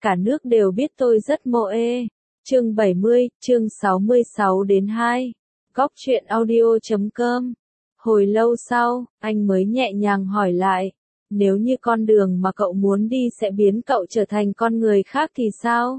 cả nước đều biết tôi rất moe. Chương 70, chương 66 đến 2. Góc truyện audio.com. Hồi lâu sau, anh mới nhẹ nhàng hỏi lại, nếu như con đường mà cậu muốn đi sẽ biến cậu trở thành con người khác thì sao?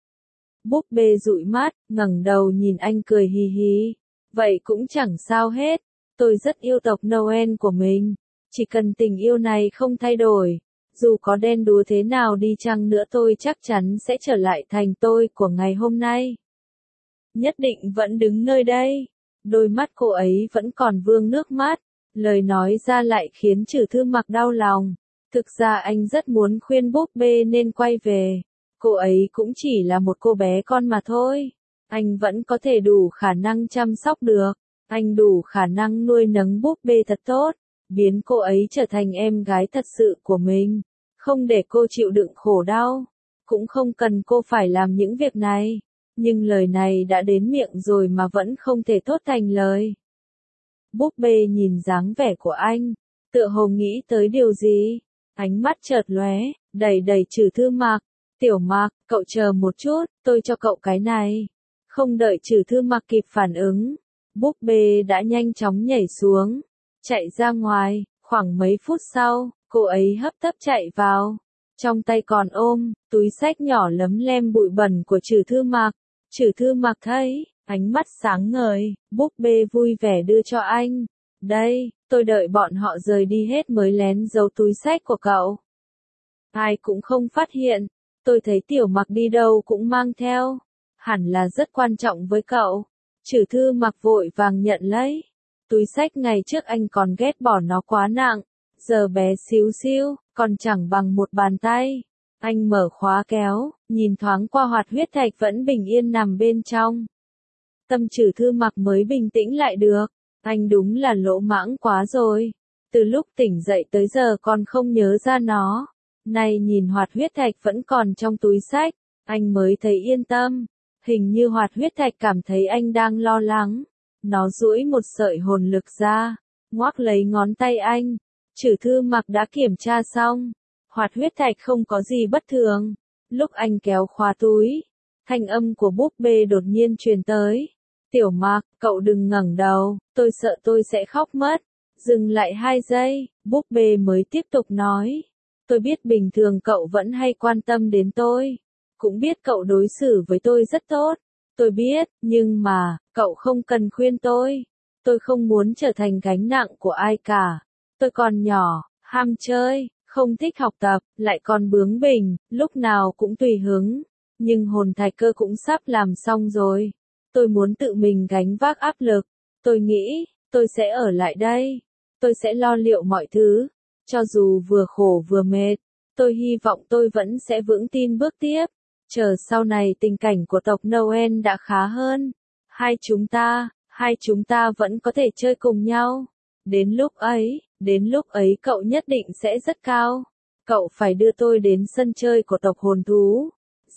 Búp bê dụi mắt, ngẩng đầu nhìn anh cười hì hì. Vậy cũng chẳng sao hết, tôi rất yêu tộc Noel của mình. Chỉ cần tình yêu này không thay đổi, dù có đen đúa thế nào đi chăng nữa tôi chắc chắn sẽ trở lại thành tôi của ngày hôm nay. Nhất định vẫn đứng nơi đây. Đôi mắt cô ấy vẫn còn vương nước mắt, lời nói ra lại khiến Trử Thư Mặc đau lòng. Thực ra anh rất muốn khuyên búp bê nên quay về. Cô ấy cũng chỉ là một cô bé con mà thôi. Anh vẫn có thể đủ khả năng chăm sóc được. Anh đủ khả năng nuôi nấng búp bê thật tốt, biến cô ấy trở thành em gái thật sự của mình. Không để cô chịu đựng khổ đau. Cũng không cần cô phải làm những việc này. Nhưng lời này đã đến miệng rồi mà vẫn không thể thốt thành lời. Búp bê nhìn dáng vẻ của anh, tựa hồ nghĩ tới điều gì. Ánh mắt chợt lóe, đẩy Trử Thư Mặc. Tiểu Mặc, cậu chờ một chút, tôi cho cậu cái này. Không đợi Trử Thư Mặc kịp phản ứng, búp bê đã nhanh chóng nhảy xuống, chạy ra ngoài. Khoảng mấy phút sau, cô ấy hấp tấp chạy vào. Trong tay còn ôm túi xách nhỏ lấm lem bụi bẩn của Trử Thư Mặc. Trử Thư Mặc thấy, ánh mắt sáng ngời, búp bê vui vẻ đưa cho anh. Đây, tôi đợi bọn họ rời đi hết mới lén giấu túi xách của cậu. Ai cũng không phát hiện, tôi thấy Tiểu Mặc đi đâu cũng mang theo. Hẳn là rất quan trọng với cậu. Trử Thư Mặc vội vàng nhận lấy. Túi xách ngày trước anh còn ghét bỏ nó quá nặng, giờ bé xíu xiu, còn chẳng bằng một bàn tay. Anh mở khóa kéo, nhìn thoáng qua hoạt huyết thạch vẫn bình yên nằm bên trong. Tâm Trử Thư Mặc mới bình tĩnh lại được. Anh đúng là lỗ mãng quá rồi. Từ lúc tỉnh dậy tới giờ còn không nhớ ra nó. Nay nhìn hoạt huyết thạch vẫn còn trong túi xách, anh mới thấy yên tâm. Hình như hoạt huyết thạch cảm thấy anh đang lo lắng. Nó duỗi một sợi hồn lực ra, ngoác lấy ngón tay anh. Trử Thư Mặc đã kiểm tra xong. Hoạt huyết thạch không có gì bất thường. Lúc anh kéo khóa túi, thanh âm của búp bê đột nhiên truyền tới. Tiểu Mặc, cậu đừng ngẩng đầu, tôi sợ tôi sẽ khóc mất. Dừng lại 2 giây, búp bê mới tiếp tục nói. Tôi biết bình thường cậu vẫn hay quan tâm đến tôi. Cũng biết cậu đối xử với tôi rất tốt. Tôi biết, nhưng mà, cậu không cần khuyên tôi. Tôi không muốn trở thành gánh nặng của ai cả. Tôi còn nhỏ, ham chơi, không thích học tập, lại còn bướng bỉnh, lúc nào cũng tùy hứng. Nhưng hồn thạch cơ cũng sắp làm xong rồi. Tôi muốn tự mình gánh vác áp lực. Tôi nghĩ, tôi sẽ ở lại đây. Tôi sẽ lo liệu mọi thứ. Cho dù vừa khổ vừa mệt, tôi hy vọng tôi vẫn sẽ vững tin bước tiếp. Chờ sau này tình cảnh của tộc Noel đã khá hơn. Hai chúng ta vẫn có thể chơi cùng nhau. Đến lúc ấy cậu nhất định sẽ rất cao. Cậu phải đưa tôi đến sân chơi của tộc hồn thú.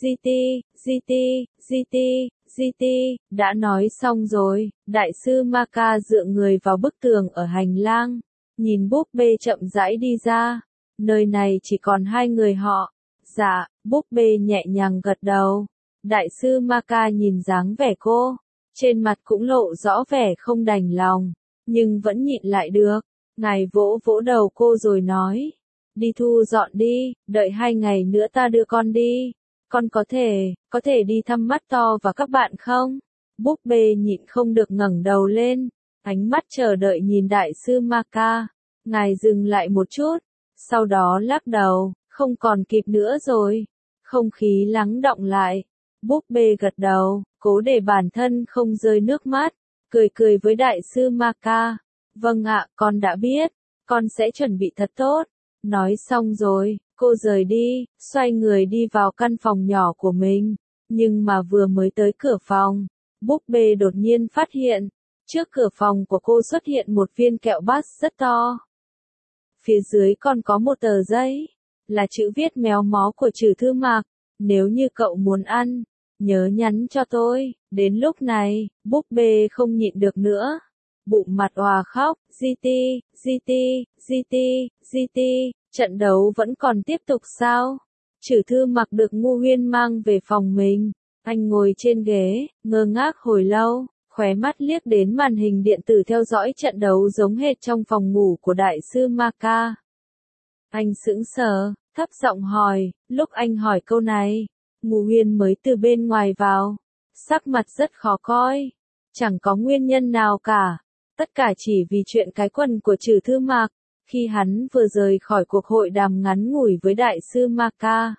GT, đã nói xong rồi. Đại sư Maka dựa người vào bức tường ở hành lang. Nhìn búp bê chậm rãi đi ra. Nơi này chỉ còn 2 người họ. Dạ, búp bê nhẹ nhàng gật đầu. Đại sư Maka nhìn dáng vẻ cô. Trên mặt cũng lộ rõ vẻ không đành lòng. Nhưng vẫn nhịn lại được. Ngài vỗ vỗ đầu cô rồi nói. Đi thu dọn đi, đợi 2 ngày nữa ta đưa con đi. Con có thể đi thăm mắt to và các bạn không? Búp bê nhịn không được ngẩng đầu lên. Ánh mắt chờ đợi nhìn đại sư Maka. Ngài dừng lại một chút. Sau đó lắc đầu, không còn kịp nữa rồi. Không khí lắng đọng lại. Búp bê gật đầu, cố để bản thân không rơi nước mắt. Cười với đại sư Maka. Vâng ạ, con đã biết. Con sẽ chuẩn bị thật tốt. Nói xong rồi, cô rời đi, xoay người đi vào căn phòng nhỏ của mình. Nhưng mà vừa mới tới cửa phòng, búp bê đột nhiên phát hiện. Trước cửa phòng của cô xuất hiện một viên kẹo bát rất to. Phía dưới còn có một tờ giấy, là chữ viết méo mó của Trử Thư Mặc. Nếu như cậu muốn ăn, nhớ nhắn cho tôi. Đến lúc này, búp bê không nhịn được nữa. Bụng mặt òa khóc. GT, trận đấu vẫn còn tiếp tục sao? Trử Thư Mặc được Ngô Huyên mang về phòng mình. Anh ngồi trên ghế, ngơ ngác hồi lâu, khóe mắt liếc đến màn hình điện tử theo dõi trận đấu giống hệt trong phòng ngủ của đại sư Maka. Anh sững sờ, thấp giọng hỏi, lúc anh hỏi câu này, Ngô Huyên mới từ bên ngoài vào, sắc mặt rất khó coi, chẳng có nguyên nhân nào cả, tất cả chỉ vì chuyện cái quần của Trử Thư Mặc, khi hắn vừa rời khỏi cuộc hội đàm ngắn ngủi với đại sư Maka.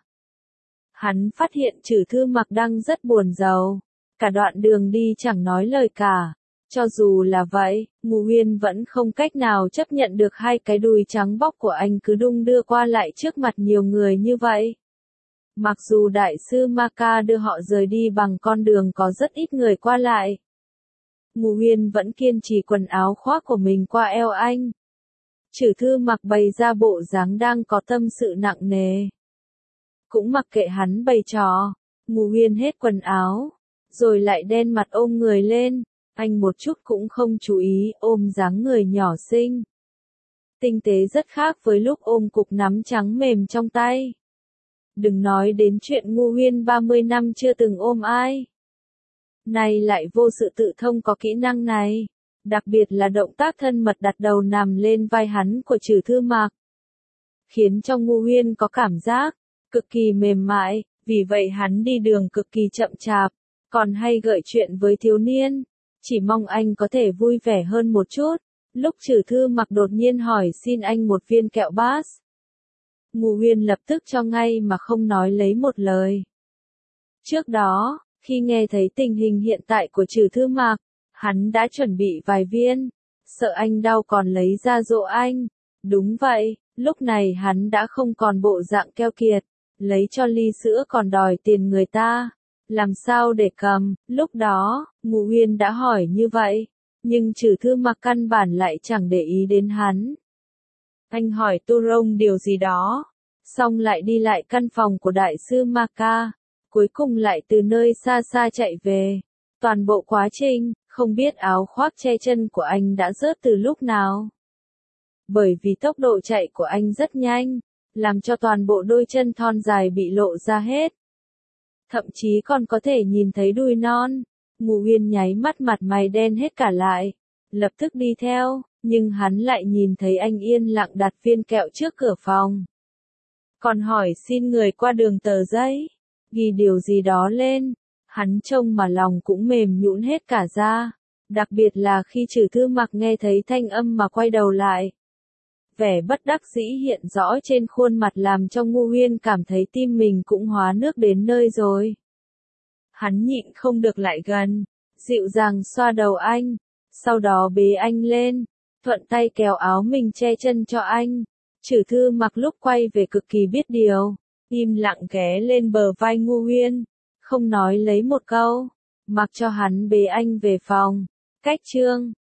Hắn phát hiện Trử Thư Mặc đang rất buồn rầu, cả đoạn đường đi chẳng nói lời cả. Cho dù là vậy, Ngô Huyên vẫn không cách nào chấp nhận được hai cái đùi trắng bóc của anh cứ đung đưa qua lại trước mặt nhiều người như vậy. Mặc dù đại sư Maka đưa họ rời đi bằng con đường có rất ít người qua lại, Ngô Huyên vẫn kiên trì quần áo khoác của mình qua eo anh. Trử Thư Mặc bày ra bộ dáng đang có tâm sự nặng nề. Cũng mặc kệ hắn bày trò, Ngô Huyên hết quần áo, rồi lại đen mặt ôm người lên, anh một chút cũng không chú ý ôm dáng người nhỏ xinh. Tinh tế rất khác với lúc ôm cục nắm trắng mềm trong tay. Đừng nói đến chuyện Ngô Huyên 30 năm chưa từng ôm ai. Nay lại vô sự tự thông có kỹ năng này, đặc biệt là động tác thân mật đặt đầu nằm lên vai hắn của Trử Thư Mặc. Khiến cho Ngô Huyên có cảm giác cực kỳ mềm mại, vì vậy hắn đi đường cực kỳ chậm chạp, còn hay gợi chuyện với thiếu niên, chỉ mong anh có thể vui vẻ hơn một chút. Lúc Trử Thư Mặc đột nhiên hỏi xin anh một viên kẹo Bass, Ngô Huyên lập tức cho ngay mà không nói lấy một lời. Trước đó, khi nghe thấy tình hình hiện tại của Trử Thư Mặc, hắn đã chuẩn bị vài viên, sợ anh đau còn lấy ra dỗ anh. Đúng vậy, lúc này hắn đã không còn bộ dạng keo kiệt, lấy cho ly sữa còn đòi tiền người ta. Làm sao để cầm, lúc đó, Ngô Huyên đã hỏi như vậy, nhưng Trử Thư Mặc căn bản lại chẳng để ý đến hắn. Anh hỏi Tu Rông điều gì đó, xong lại đi lại căn phòng của đại sư Maka, cuối cùng lại từ nơi xa xa chạy về. Toàn bộ quá trình, không biết áo khoác che chân của anh đã rớt từ lúc nào. Bởi vì tốc độ chạy của anh rất nhanh, làm cho toàn bộ đôi chân thon dài bị lộ ra hết. Thậm chí còn có thể nhìn thấy đùi non. Ngô Huyên nháy mắt mặt mày đen hết cả lại, lập tức đi theo, nhưng hắn lại nhìn thấy anh yên lặng đặt viên kẹo trước cửa phòng. Còn hỏi xin người qua đường tờ giấy, ghi điều gì đó lên, hắn trông mà lòng cũng mềm nhũn hết cả ra, đặc biệt là khi Trử Thư Mặc nghe thấy thanh âm mà quay đầu lại. Vẻ bất đắc dĩ hiện rõ trên khuôn mặt làm cho Ngô Huyên cảm thấy tim mình cũng hóa nước đến nơi rồi. Hắn nhịn không được lại gần, dịu dàng xoa đầu anh, sau đó bế anh lên, thuận tay kéo áo mình che chân cho anh. Trử Thư Mặc lúc quay về cực kỳ biết điều, im lặng ghé lên bờ vai Ngô Huyên, không nói lấy một câu, mặc cho hắn bế anh về phòng. Cách chương